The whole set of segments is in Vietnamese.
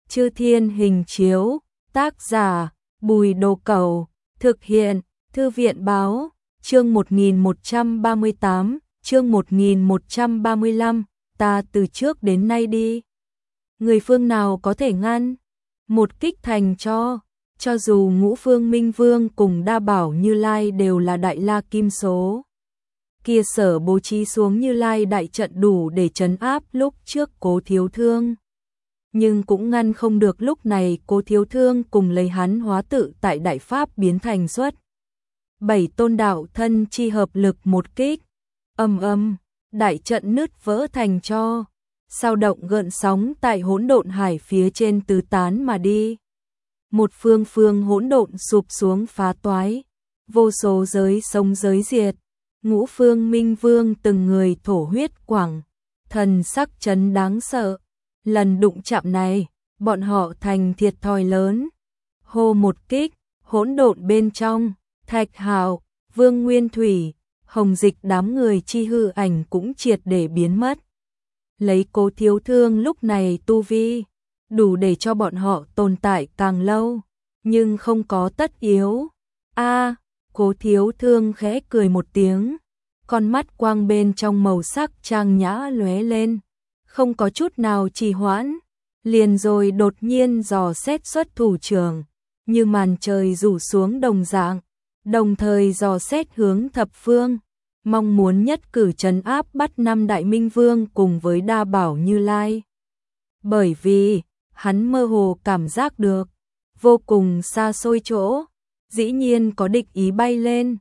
Chư Thiên Hình Chiếu, tác giả Bùi Đồ Cẩu, thực hiện Thư viện Báo, chương 1138, chương 1135, ta từ trước đến nay đi. Người phương nào có thể ngăn? Một kích thành cho dù Ngũ Phương Minh Vương cùng Đa Bảo Như Lai đều là đại la kim số. Kia sở bố trí xuống Như Lai đại trận đủ để trấn áp lúc trước Cố Thiếu Thương. Nhưng cũng ngăn không được lúc này Cố Thiếu Thương cùng lấy hắn hóa tự tại đại pháp biến thành xuất. 7 tôn đạo thân chi hợp lực một kích. Đại trận nứt vỡ thành tro. Sao động gợn sóng tại hỗn độn hải phía trên tứ tán mà đi. Một phương phương hỗn độn sụp xuống phá toái. Vô số giới sống giới diệt. Ngũ Phương Minh Vương từng người thổ huyết quảng. Thần sắc chấn đáng sợ. Lần đụng chạm này, bọn họ thành thiệt thòi lớn. Hô một kích, hỗn độn bên trong, Thạch Hạo, Vương Nguyên Thủy, Hồng Dịch đám người chi hư ảnh cũng triệt để biến mất. Lấy Cố Thiếu Thương lúc này tu vi, đủ để cho bọn họ tồn tại càng lâu, nhưng không có tất yếu. Cố Thiếu Thương khẽ cười một tiếng, con mắt quang bên trong màu sắc trang nhã lóe lên. Không có chút nào trì hoãn, liền rồi đột nhiên dò xét xuất thủ trưởng, như màn trời rủ xuống đồng dạng, đồng thời dò xét hướng thập phương, mong muốn nhất cử trấn áp bắt 5 đại minh vương cùng với Đa Bảo Như Lai. Bởi vì, hắn mơ hồ cảm giác được, vô cùng xa xôi chỗ, dĩ nhiên có địch ý bay lên,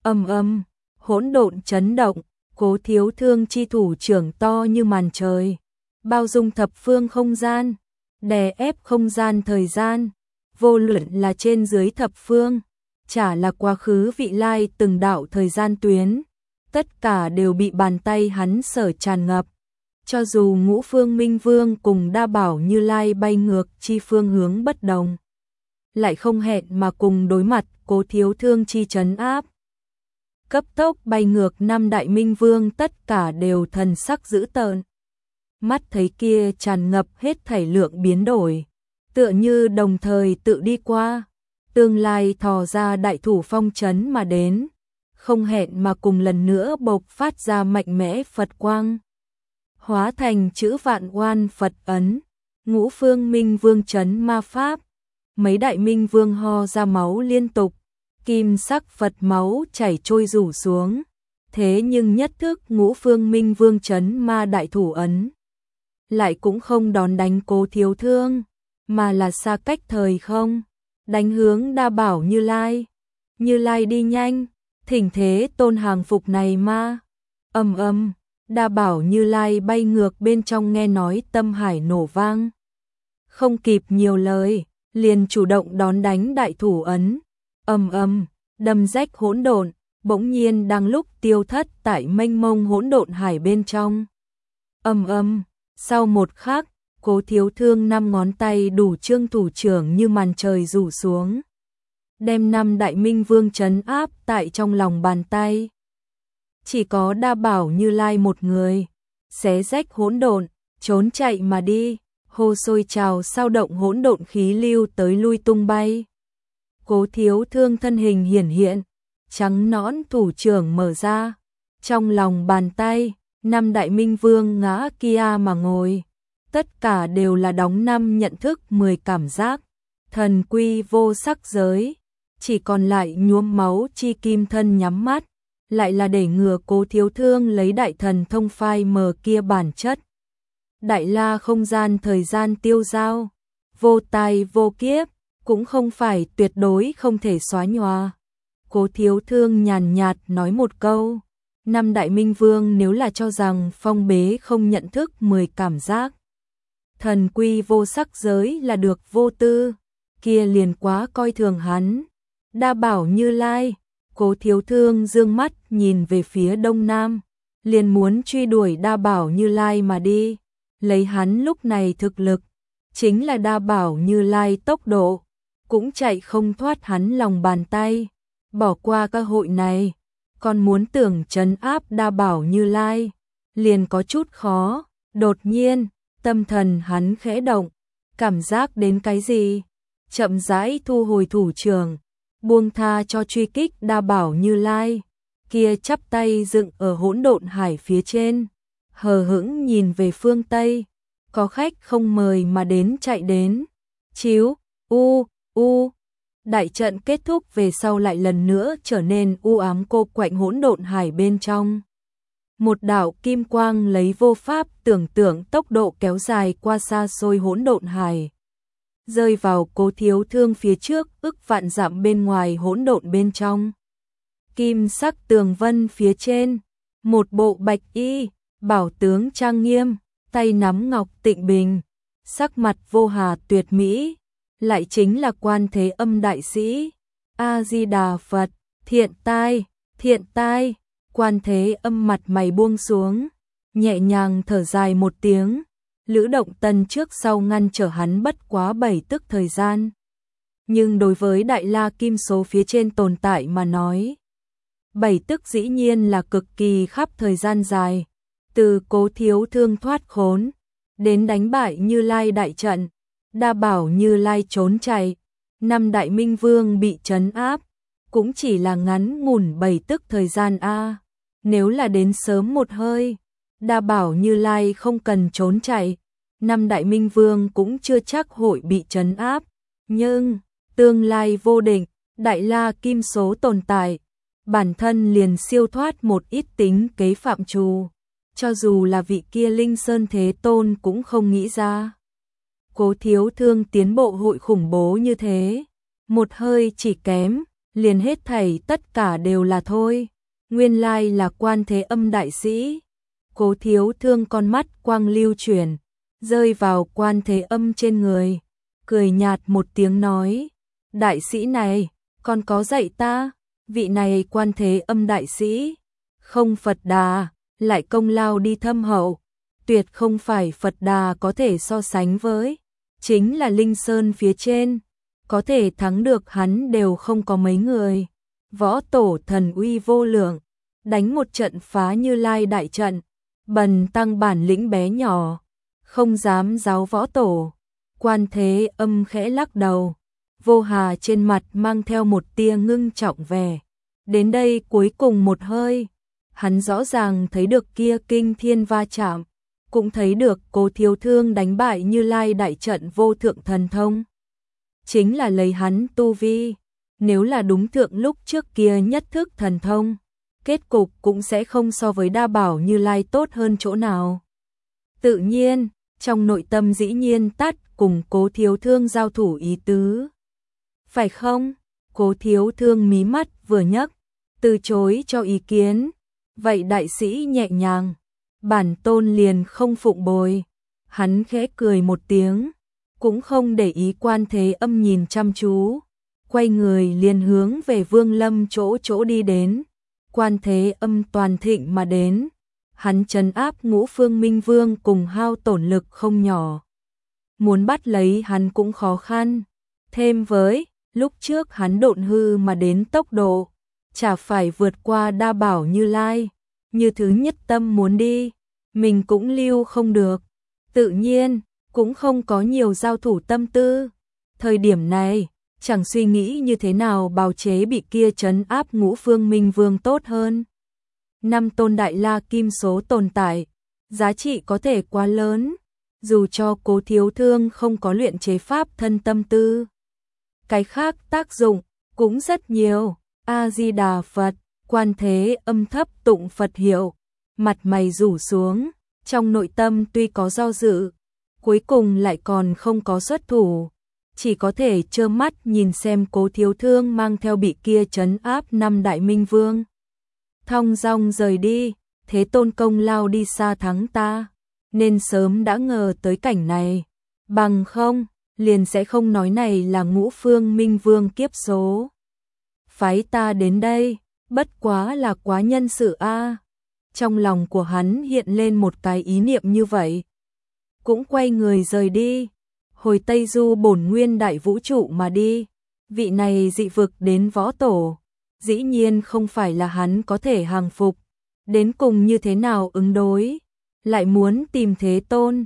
hỗn độn chấn động. Cố Thiếu Thương chi thủ trưởng to như màn trời, bao dung thập phương không gian, đè ép không gian thời gian, vô luận là trên dưới thập phương, chả là quá khứ vị lai từng đạo thời gian tuyến, tất cả đều bị bàn tay hắn sở tràn ngập. Cho dù Ngũ Phương Minh Vương cùng Đa Bảo Như Lai bay ngược chi phương hướng bất đồng, lại không hẹn mà cùng đối mặt Cố Thiếu Thương chi trấn áp. Cấp tốc bay ngược 5 đại minh vương tất cả đều thần sắc dữ tợn. Mắt thấy kia tràn ngập hết thảy lượng biến đổi, tựa như đồng thời tự đi qua, tương lai thò ra đại thủ phong trấn mà đến, không hẹn mà cùng lần nữa bộc phát ra mạnh mẽ Phật quang. Hóa thành chữ Vạn Oan Phật ấn, Ngũ Phương Minh Vương trấn ma pháp, mấy đại minh vương ho ra máu liên tục. Kim sắc Phật máu chảy trôi rủ xuống, thế nhưng nhất thức Ngũ Phương Minh Vương trấn ma đại thủ ấn lại cũng không đón đánh Cố Thiếu Thương, mà là xa cách thời không, đánh hướng Đa Bảo Như Lai. Như Lai đi nhanh, thỉnh thế tôn hàng phục này ma. Đa Bảo Như Lai bay ngược bên trong nghe nói tâm hải nổ vang. Không kịp nhiều lời, liền chủ động đón đánh đại thủ ấn. Đâm rách hỗn độn, bỗng nhiên đang lúc tiêu thất tại mênh mông hỗn độn hải bên trong. Sau một khắc, Cố Thiếu Thương 5 ngón tay đủ trương thủ trưởng như màn trời rủ xuống, đem 5 đại minh vương trấn áp tại trong lòng bàn tay. Chỉ có Đa Bảo Như Lai một người, xé rách hỗn độn, trốn chạy mà đi, hô sôi trào sao động hỗn độn khí lưu tới lui tung bay. Cố Thiếu Thương thân hình hiển hiện, trắng nõn thủ trưởng mở ra, trong lòng bàn tay, 5 đại minh vương ngã kia mà ngồi, tất cả đều là đóng 5 nhận thức 10 cảm giác, thần quy vô sắc giới, chỉ còn lại nhuốm máu chi kim thân nhắm mắt, lại là để ngừa Cố Thiếu Thương lấy đại thần thông phai mờ kia bản chất. Đại la không gian thời gian tiêu dao, vô tai vô kiếp, cũng không phải tuyệt đối không thể xóa nhòa. Cố Thiếu Thương nhàn nhạt nói một câu, 5 đại minh vương nếu là cho rằng phong bế không nhận thức 10 cảm giác, thần quy vô sắc giới là được vô tư, kia liền quá coi thường hắn. Đa Bảo Như Lai, Cố Thiếu Thương dương mắt nhìn về phía đông nam, liền muốn truy đuổi Đa Bảo Như Lai mà đi, lấy hắn lúc này thực lực, chính là Đa Bảo Như Lai tốc độ, cũng chạy không thoát hắn lòng bàn tay. Bỏ qua cơ hội này, còn muốn tưởng trấn áp Đa Bảo Như Lai, liền có chút khó. Đột nhiên, tâm thần hắn khẽ động, cảm giác đến cái gì, chậm rãi thu hồi thủ trưởng, buông tha cho truy kích Đa Bảo Như Lai, kia chắp tay dựng ở hỗn độn hải phía trên, hờ hững nhìn về phương Tây, có khách không mời mà đến chạy đến, chiếu, đại trận kết thúc về sau lại lần nữa trở nên u ám cô quạnh hỗn độn hải bên trong. Một đạo kim quang lấy vô pháp tưởng tượng tốc độ kéo dài qua xa xôi hỗn độn hải, rơi vào Cố Thiếu Thương phía trước ức vạn dặm bên ngoài hỗn độn bên trong. Kim sắc tường vân phía trên, một bộ bạch y, bảo tướng trang nghiêm, tay nắm ngọc tịnh bình, sắc mặt vô hà tuyệt mỹ, lại chính là Quan Thế Âm đại sĩ. A Di Đà Phật, thiện tai, Quan Thế Âm mặt mày buông xuống, nhẹ nhàng thở dài một tiếng, Lữ Động Tân trước sau ngăn trở hắn bất quá 7 tức thời gian. Nhưng đối với Đại La Kim số phía trên tồn tại mà nói, 7 tức dĩ nhiên là cực kỳ khắp thời gian dài, từ Cố Thiếu Thương thoát khốn, đến đánh bại Như Lai đại trận, Đa Bảo Như Lai trốn chạy, 5 đại minh vương bị trấn áp, cũng chỉ là ngắn ngủn 7 tức thời gian a. Nếu là đến sớm một hơi, Đa Bảo Như Lai không cần trốn chạy, 5 đại minh vương cũng chưa chắc hội bị trấn áp, nhưng tương lai vô định, Đại La Kim số tồn tại, bản thân liền siêu thoát một ít tính kế phạm trù, cho dù là vị kia Linh Sơn Thế Tôn cũng không nghĩ ra. Cố Thiếu Thương tiến bộ hội khủng bố như thế, một hơi chỉ kém, liền hết thảy tất cả đều là thôi, nguyên lai là Quan Thế Âm đại sĩ. Cố Thiếu Thương con mắt quang lưu chuyển, rơi vào Quan Thế Âm trên người, cười nhạt một tiếng nói, đại sĩ này, con có dạy ta, vị này Quan Thế Âm đại sĩ, không Phật Đà, lại công lao đi thâm hậu, tuyệt không phải Phật Đà có thể so sánh với, chính là Linh Sơn phía trên, có thể thắng được hắn đều không có mấy người. Võ tổ thần uy vô lượng, đánh một trận phá Như Lai đại trận, bần tăng bản lĩnh bé nhỏ, không dám giáo võ tổ. Quan Thế Âm khẽ lắc đầu, vô hà trên mặt mang theo một tia ngưng trọng vẻ. Đến đây cuối cùng một hơi, hắn rõ ràng thấy được kia kinh thiên va chạm, cũng thấy được Cố Thiếu Thương đánh bại Như Lai đại trận vô thượng thần thông. Chính là lấy hắn tu vi, nếu là đúng thượng lúc trước kia nhất thức thần thông, kết cục cũng sẽ không so với Đa Bảo Như Lai tốt hơn chỗ nào. Tự nhiên, trong nội tâm dĩ nhiên tắt cùng Cố Thiếu Thương giao thủ ý tứ. Phải không? Cố Thiếu Thương mí mắt vừa nhấc, từ chối cho ý kiến. Vậy đại sĩ nhẹ nhàng, bản tôn liền không phụng bồi. Hắn khẽ cười một tiếng, cũng không để ý Quan Thế Âm nhìn chăm chú, quay người liền hướng về Vương Lâm chỗ đi đến. Quan Thế Âm toàn thịnh mà đến, hắn trấn áp Ngũ Phương Minh Vương cùng hao tổn lực không nhỏ. Muốn bắt lấy hắn cũng khó khăn, thêm với lúc trước hắn độn hư mà đến tốc độ, chả phải vượt qua Đa Bảo Như Lai, như thứ nhất tâm muốn đi, mình cũng lưu không được, tự nhiên cũng không có nhiều giao thủ tâm tư. Thời điểm này, chẳng suy nghĩ như thế nào bào chế bị kia trấn áp Ngũ Phương Minh Vương tốt hơn. 5 tôn Đại La Kim số tồn tại, giá trị có thể quá lớn, dù cho Cố Thiếu Thương không có luyện chế pháp thân tâm tư. Cái khác tác dụng cũng rất nhiều. A Di Đà Phật, Quan Thế Âm thấp tụng Phật hiệu, mặt mày rủ xuống, trong nội tâm tuy có do dự, cuối cùng lại còn không có xuất thủ, chỉ có thể trơ mắt nhìn xem Cố Thiếu Thương mang theo bị kia trấn áp 5 đại minh vương. Thong dong rời đi, Thế Tôn công lao đi xa thắng ta, nên sớm đã ngờ tới cảnh này, bằng không, liền sẽ không nói này là Ngũ Phương Minh Vương kiếp số. Phái ta đến đây, bất quá là quá nhân sự a. Trong lòng của hắn hiện lên một cái ý niệm như vậy, cũng quay người rời đi, hồi Tây Du bổn nguyên đại vũ trụ mà đi. Vị này dị vực đến võ tổ, dĩ nhiên không phải là hắn có thể hàng phục, đến cùng như thế nào ứng đối, lại muốn tìm Thế Tôn,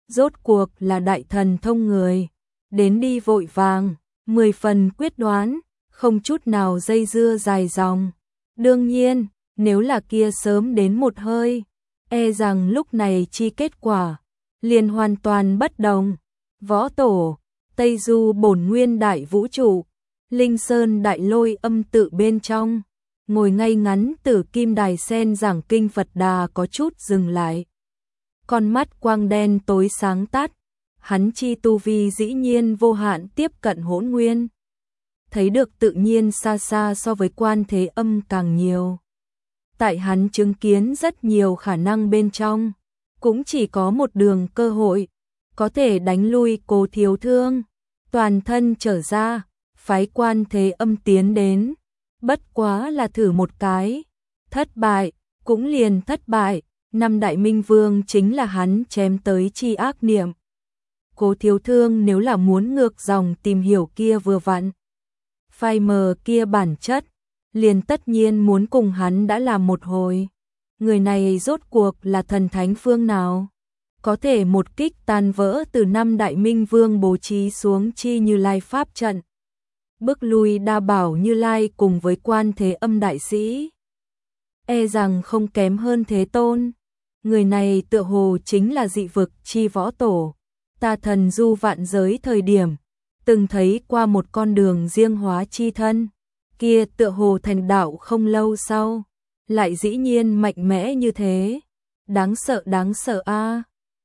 rốt cuộc là đại thần thông người, đến đi vội vàng, 10 phần quyết đoán, không chút nào dây dưa dài dòng. Đương nhiên, nếu là kia sớm đến một hơi, e rằng lúc này chi kết quả liền hoàn toàn bất đồng. Võ tổ, Tây Du bổn nguyên đại vũ trụ, Linh Sơn đại lôi âm tự bên trong, ngồi ngay ngắn Tử Kim Đài Sen giảng kinh Phật Đà có chút dừng lại. Con mắt quang đen tối sáng tắt, hắn chi tu vi dĩ nhiên vô hạn tiếp cận hỗn nguyên. Thấy được tự nhiên xa xa so với Quan Thế Âm càng nhiều. Tại hắn chứng kiến rất nhiều khả năng bên trong, cũng chỉ có một đường cơ hội, có thể đánh lui Cố Thiếu Thương, toàn thân trở ra, phái Quan Thế Âm tiến đến, bất quá là thử một cái, thất bại, cũng liền thất bại, năm Đại Minh Vương chính là hắn chém tới chi ác niệm. Cố Thiếu Thương nếu là muốn ngược dòng tìm hiểu kia vừa vặn, phai mờ kia bản chất, liền tất nhiên muốn cùng hắn đã làm một hồi. Người này rốt cuộc là thần thánh phương nào? Có thể một kích tan vỡ từ năm Đại Minh Vương bố trí xuống chi Như Lai Pháp trận. Bức lui Đa Bảo Như Lai cùng với Quan Thế Âm đại sĩ. E rằng không kém hơn Thế Tôn. Người này tựa hồ chính là dị vực chi võ tổ. Ta thần du vạn giới thời điểm, từng thấy qua một con đường riêng hóa chi thân. Kia tựa hồ thành đạo không lâu sau, lại dĩ nhiên mạnh mẽ như thế. Đáng sợ a,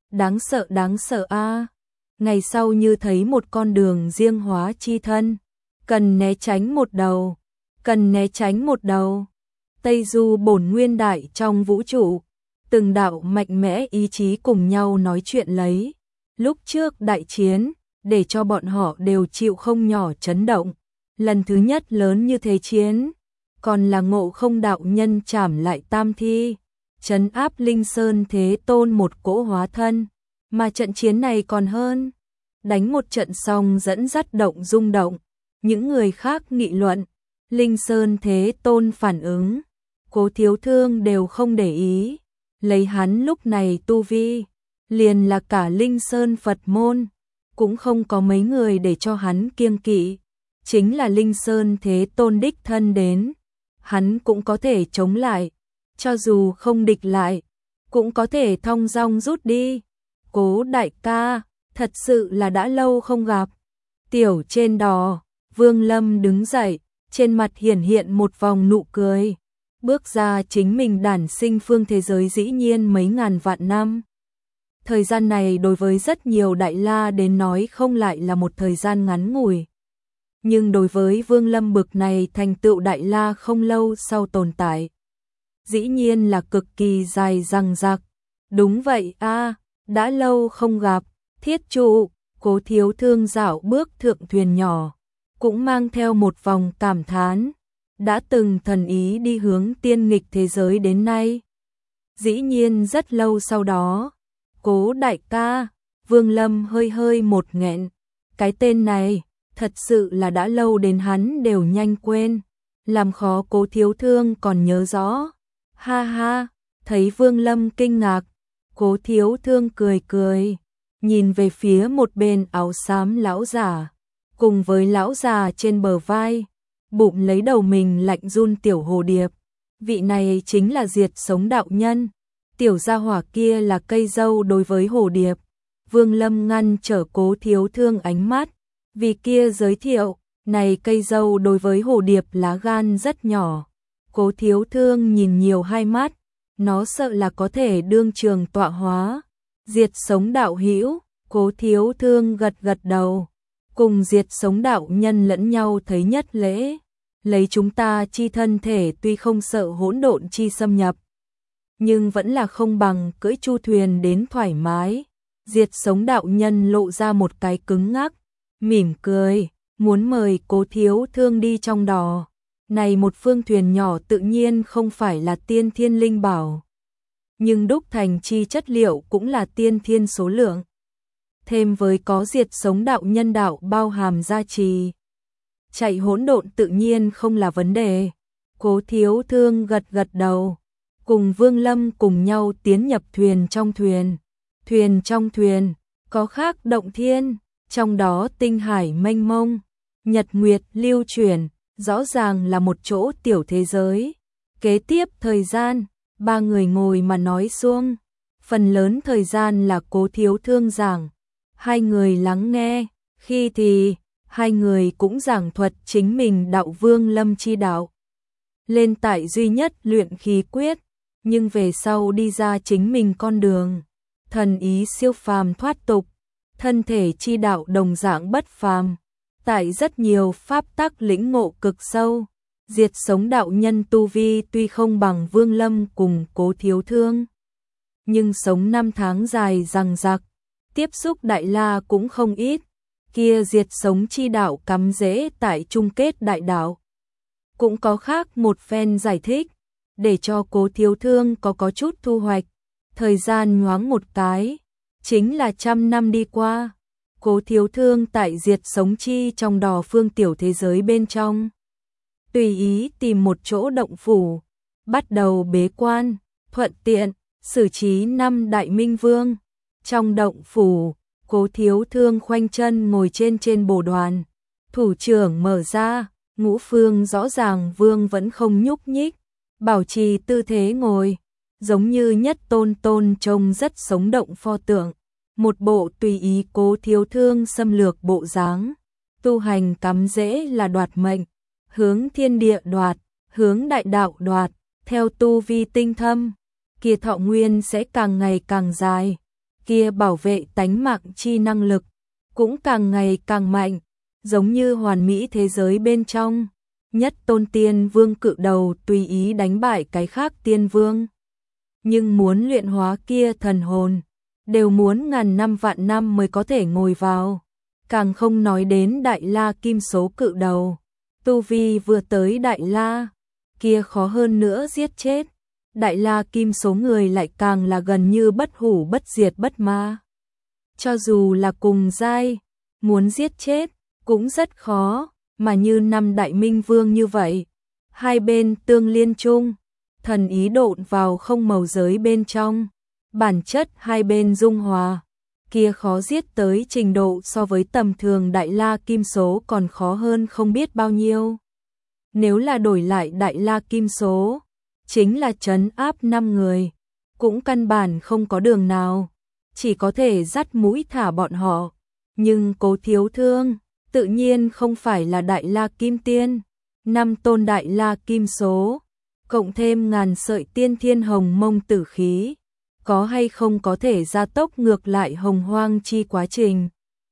đáng sợ a. Ngày sau như thấy một con đường riêng hóa chi thân, cần né tránh một đầu, cần né tránh một đầu. Tây Du bổn nguyên đại trong vũ trụ, từng đạo mạnh mẽ ý chí cùng nhau nói chuyện lấy. Lúc trước đại chiến, để cho bọn họ đều chịu không nhỏ chấn động. Lần thứ nhất lớn như thế chiến, còn là Ngộ Không đạo nhân trảm lại tam thi, trấn áp Linh Sơn Thế Tôn một cỗ hóa thân, mà trận chiến này còn hơn. Đánh một trận xong dẫn dắt động rung động, những người khác nghị luận, Linh Sơn Thế Tôn phản ứng, Cố Thiếu Thương đều không để ý, lấy hắn lúc này tu vi, liền là cả Linh Sơn Phật môn, cũng không có mấy người để cho hắn kiêng kỵ. Chính là Linh Sơn Thế Tôn đích thân đến, hắn cũng có thể chống lại, cho dù không địch lại, cũng có thể thong dong rút đi. Cố đại ca, thật sự là đã lâu không gặp. Tiểu trên đò, Vương Lâm đứng dậy, trên mặt hiển hiện một vòng nụ cười, bước ra chính mình đản sinh phương thế giới dĩ nhiên mấy ngàn vạn năm. Thời gian này đối với rất nhiều đại la đến nói không lại là một thời gian ngắn ngủi. Nhưng đối với Vương Lâm bực này thành tựu đại la không lâu sau tồn tại, dĩ nhiên là cực kỳ dài dằng dặc. Đúng vậy a, đã lâu không gặp. Thiết trụ, Cố Thiếu Thương dạo bước thượng thuyền nhỏ, cũng mang theo một vòng cảm thán, đã từng thần ý đi hướng tiên nghịch thế giới đến nay. Dĩ nhiên rất lâu sau đó, Cố đại ca, Vương Lâm hơi hơi một nghẹn, cái tên này thật sự là đã lâu đến hắn đều nhanh quên, làm khó Cố Thiếu Thương còn nhớ rõ. Ha ha, thấy Vương Lâm kinh ngạc, Cố Thiếu Thương cười cười, nhìn về phía một bên áo xám lão già, cùng với lão già trên bờ vai, bụng lấy đầu mình lạnh run tiểu hồ điệp. Vị này chính là Diệt Sống đạo nhân, tiểu gia hỏa kia là cây dâu đối với hồ điệp. Vương Lâm ngăn trở Cố Thiếu Thương ánh mắt, vì kia giới thiệu, này cây dâu đối với hồ điệp lá gan rất nhỏ. Cố Thiếu Thương nhìn nhiều hai mắt, nó sợ là có thể đương trường tọa hóa. Diệt Sống đạo hữu, Cố Thiếu Thương gật gật đầu, cùng Diệt Sống đạo nhân lẫn nhau thấy nhất lễ. Lấy chúng ta chi thân thể tuy không sợ hỗn độn chi xâm nhập, nhưng vẫn là không bằng cưỡi chu thuyền đến thoải mái. Diệt Sống đạo nhân lộ ra một cái cứng ngắc, mỉm cười, muốn mời Cố Thiếu Thương đi trong đò. Này một phương thuyền nhỏ tự nhiên không phải là tiên thiên linh bảo, nhưng đúc thành chi chất liệu cũng là tiên thiên số lượng. Thêm với có Diệt Sống đạo nhân đạo bao hàm gia trì, chạy hỗn độn tự nhiên không là vấn đề. Cố Thiếu Thương gật gật đầu, cùng Vương Lâm cùng nhau tiến nhập thuyền trong thuyền. Thuyền trong thuyền, có khác động thiên, trong đó tinh hải mênh mông, nhật nguyệt lưu chuyển, rõ ràng là một chỗ tiểu thế giới. Kế tiếp thời gian, ba người ngồi mà nói xuông, phần lớn thời gian là Cố Thiếu Thương giảng, hai người lắng nghe, khi thì hai người cũng giảng thuật chính mình đạo vương lâm chi đạo. Lên tại duy nhất luyện khí quyết, nhưng về sau đi ra chính mình con đường, thần ý siêu phàm thoát tục, thân thể chi đạo đồng dạng bất phàm, tại rất nhiều pháp tắc lĩnh ngộ cực sâu, diệt sống đạo nhân tu vi tuy không bằng Vương Lâm cùng Cố Thiếu Thương, nhưng sống năm tháng dài dằng dặc, tiếp xúc đại la cũng không ít, kia diệt sống chi đạo cắm rễ tại chung kết đại đạo. Cũng có khác một phen giải thích, để cho Cố Thiếu Thương có chút thu hoạch, thời gian nhoáng một cái, chính là 100 năm đi qua. Cố Thiếu Thương tại diệt sống chi trong đò phương tiểu thế giới bên trong, tùy ý tìm một chỗ động phủ, bắt đầu bế quan, thuận tiện xử trí 5 đại minh vương. Trong động phủ, Cố Thiếu Thương khoanh chân ngồi trên bồ đoàn, thủ trưởng mở ra, ngũ phương rõ ràng vương vẫn không nhúc nhích, bảo trì tư thế ngồi, giống như nhất tôn trông rất sống động pho tượng, một bộ tùy ý Cố Thiếu Thương xâm lược bộ dáng. Tu hành cắm rễ là đoạt mệnh, hướng thiên địa đoạt, hướng đại đạo đoạt, theo tu vi tinh thâm, kia thọ nguyên sẽ càng ngày càng dài, kia bảo vệ tánh mạng chi năng lực cũng càng ngày càng mạnh, giống như hoàn mỹ thế giới bên trong, nhất tôn tiên vương cự đầu tùy ý đánh bại cái khác tiên vương. Nhưng muốn luyện hóa kia thần hồn, đều muốn ngàn năm vạn năm mới có thể ngồi vào, càng không nói đến đại la kim số cự đầu, tu vi vừa tới đại la, kia khó hơn nữa giết chết. Đại la kim số người lại càng là gần như bất hủ bất diệt bất ma. Cho dù là cùng giai, muốn giết chết cũng rất khó, mà như 5 đại minh vương như vậy, hai bên tương liên chung, thần ý độn vào không màu giới bên trong, bản chất hai bên dung hòa, kia khó giết tới trình độ so với tầm thường đại la kim số còn khó hơn không biết bao nhiêu. Nếu là đổi lại đại la kim số, chính là trấn áp 5 người, cũng căn bản không có đường nào, chỉ có thể dắt mũi thả bọn họ. Nhưng Cố Thiếu Thương tự nhiên không phải là đại la kim tiên, 5 tôn đại la kim số, cộng thêm ngàn sợi tiên thiên hồng mông tử khí, có hay không có thể gia tốc ngược lại hồng hoang chi quá trình.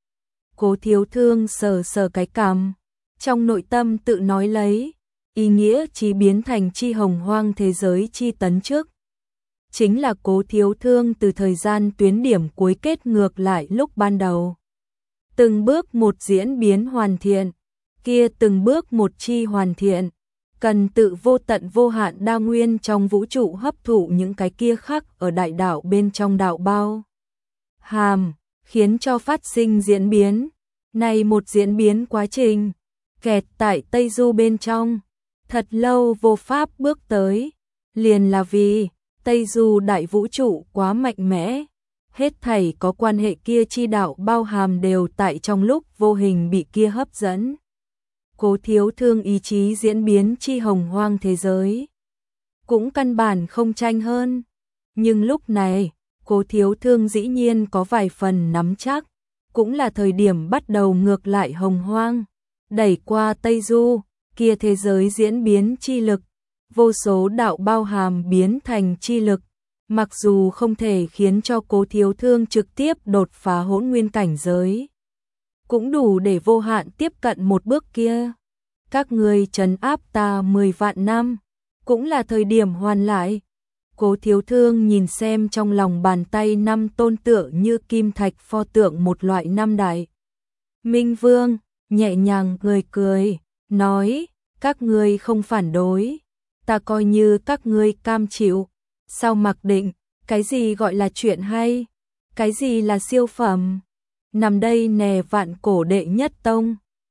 Cố Thiếu Thương sờ sờ cái cằm, trong nội tâm tự nói lấy, ý nghĩa chí biến thành chi hồng hoang thế giới chi tấn trước. Chính là Cố Thiếu Thương từ thời gian tuyến điểm cuối kết ngược lại lúc ban đầu. Từng bước một diễn biến hoàn thiện, kia từng bước một chi hoàn thiện, cần tự vô tận vô hạn đa nguyên trong vũ trụ hấp thụ những cái kia khác ở đại đạo bên trong đạo bao hàm, khiến cho phát sinh diễn biến. Này một diễn biến quá trình, kẹt tại Tây Du bên trong, thật lâu vô pháp bước tới, liền là vì Tây Du đại vũ trụ quá mạnh mẽ, hết thảy có quan hệ kia chi đạo bao hàm đều tại trong lúc vô hình bị kia hấp dẫn. Cố Thiếu Thương ý chí diễn biến chi hồng hoang thế giới, cũng căn bản không tranh hơn, nhưng lúc này, Cố Thiếu Thương dĩ nhiên có vài phần nắm chắc, cũng là thời điểm bắt đầu ngược lại hồng hoang, đẩy qua Tây Du, kia thế giới diễn biến chi lực, vô số đạo bao hàm biến thành chi lực, mặc dù không thể khiến cho Cố Thiếu Thương trực tiếp đột phá hỗn nguyên cảnh giới, cũng đủ để vô hạn tiếp cận một bước kia. Các ngươi trấn áp ta 10 vạn năm, cũng là thời điểm hoàn lại. Cố Thiếu Thương nhìn xem trong lòng bàn tay 5 tôn tựa như kim thạch pho tượng một loại 5 đại minh vương, nhẹ nhàng cười, nói, các ngươi không phản đối, ta coi như các ngươi cam chịu. Sao mặc định, cái gì gọi là chuyện hay, cái gì là siêu phẩm? Nằm đây nè vạn cổ đệ nhất tông,